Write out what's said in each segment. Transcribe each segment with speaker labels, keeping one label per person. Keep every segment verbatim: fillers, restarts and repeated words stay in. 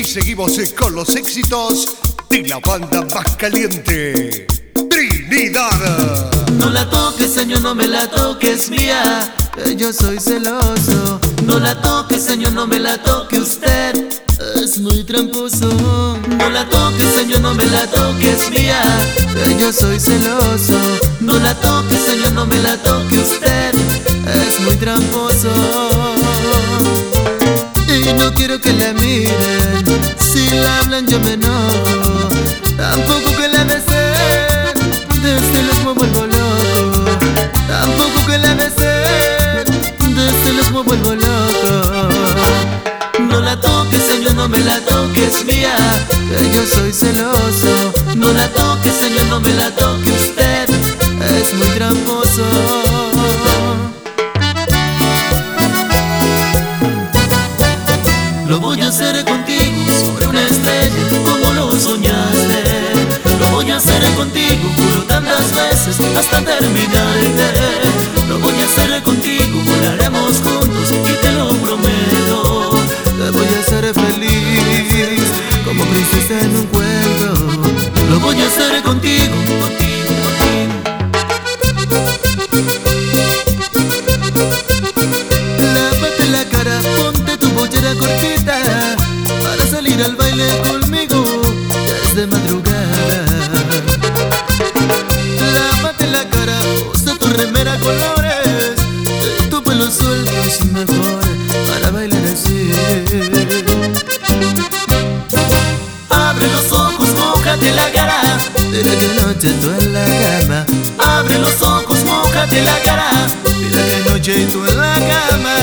Speaker 1: Y seguimos con los éxitos de la banda más caliente, Trinidad.
Speaker 2: No la toques, señor, no me la toques, mía, que yo soy celoso. No la toque, señor, no me la toque usted, es muy tramposo. No la toques, señor, no me la toques, mía, que yo soy celoso. No la toque, señor, no me la toque usted, es muy tramposo. Y no quiero que la miren, si la hablan yo me enojo. Tampoco que la besen, de celos me vuelvo loco. Tampoco que la besen, de celos me vuelvo loco. No la toques, señor, no me la toques, mía, que yo soy celoso. No la toques, señor, no me la toque usted, es muy tramposo. Lo voy a hacer contigo sobre una estrella, como lo soñaste. Lo voy a hacer contigo, juro tantas veces, hasta terminarte. Lo voy a hacer contigo, volaremos juntos y te lo prometo. Te voy a hacer feliz, como princesa en un cuento. Lo voy a hacer contigo, contigo, contigo. Lávate la cara, ponte tu pollera cortita, para salir al baile conmigo, ya es de madrugada. Lávate la cara, usa tu remera colores, tu pelo suelto es mejor para bailar así. Abre los ojos, mójate la cara, mira que noche tú en la cama. Abre los ojos, mójate la cara, mira que noche tú en la cama.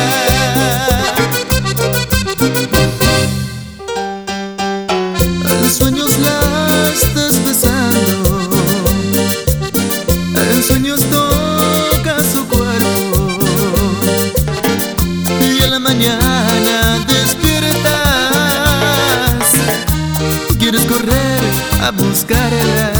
Speaker 2: En sueños la estás besando, en sueños toca su cuerpo, y en la mañana despiertas, quieres correr a buscarla.